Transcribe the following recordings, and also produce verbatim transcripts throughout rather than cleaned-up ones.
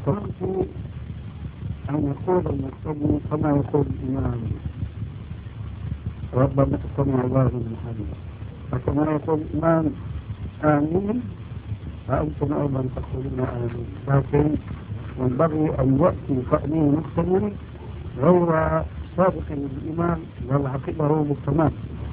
ترجو أن يقول المصلي كما يقول الإمام ربنا سمع الله لمن حمده، فكما يقول الإمام آمين فأنتم أيضا تقولون آمين، لكن ينبغي أن يأتي تأمين مستمر غير سابق للإمام بل عقبه بالتمام.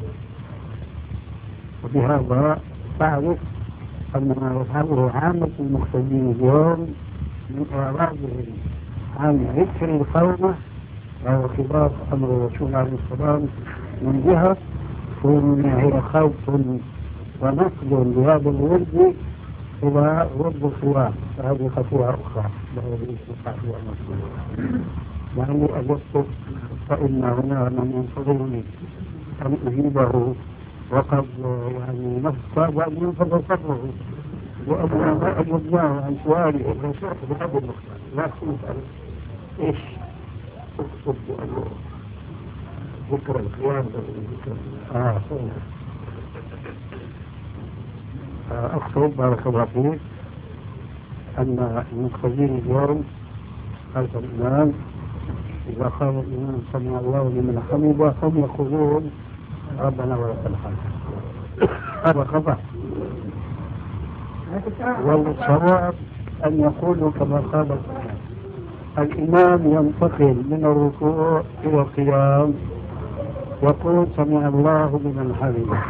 وبهذا تعرف أن ما يفعله عامة المقتدين اليوم من إعراضهم عن ذكر القومة أو خلاف أمر الرسول عليه السلام من جهة هي خوف ونقد لهذا الورد إلى ورد الخلاف، فهذه خطوة أخرى له بالاستطاعة والمسؤولية. يعني أجبت فإن هنا من ينتظرني أن أجيبه وقد يعني نفسه وأن ينفذ صبره وأن أجبناه عن سؤاله وشرح بهذا النقطة. لا تسأل إيش أقصد أنه ذكر القيام ذكر آه أقصد بارك الله فيك أن المقتدين اليوم خلف الإمام إذا قال الإمام سمع الله لمن حمده هم يقولون ربنا ولك الحمد. هذا خطأ، والصواب أن يقولوا كما قال الإمام ينتقل من الركوع إلى القيام يقول سمع الله لمن حمده.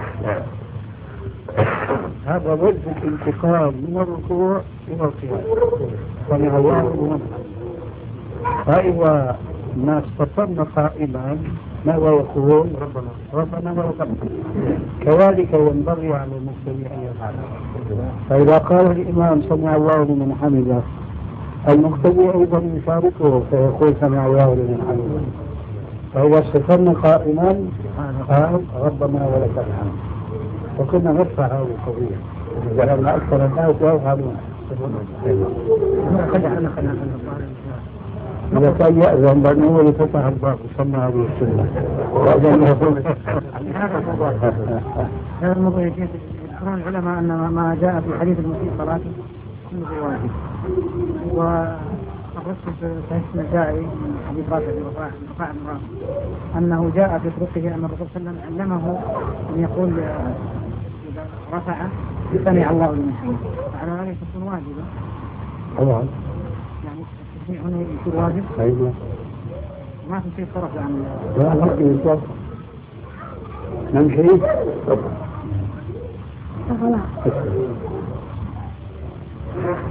هذا وجه الانتقال من الركوع إلى القيام سمع الله لمن حمده. فإذا ما استقرنا قائما ماذا يقول ربنا ربنا ولك الحمد. كذلك ينبغي على المسلمين أن يفعلوا. فإذا قال الإمام سمع الله لمن حمده المقتدي أيضا يشاركه فيقول سمع الله لمن حمده. فإذا استقرنا قائما قال ربنا ولك الحمد. وكنا نرفع هذه القضية لأن أكثر الناس يفعلون. إذا كان يأذن بأنه هو يفتح الباب وسمى هذه السنة وأذن يقول هذا الموضوع يذكرون العلماء أن ما جاء في حديث المسيء صلاته كله واجب. والرسول في صحيح النسائي من حديث رافع بن رفاعة بن رافع أنه جاء في طرقه أن الرسول صلى الله عليه وسلم علمه أن يقول إذا رفع سمع الله لمن حمده، فعلى ذلك تكون واجبة. طبعا هنا يكون واجب. أيوة. ما في شيء صرف عن لا نمشي نصف نمشي خلاص.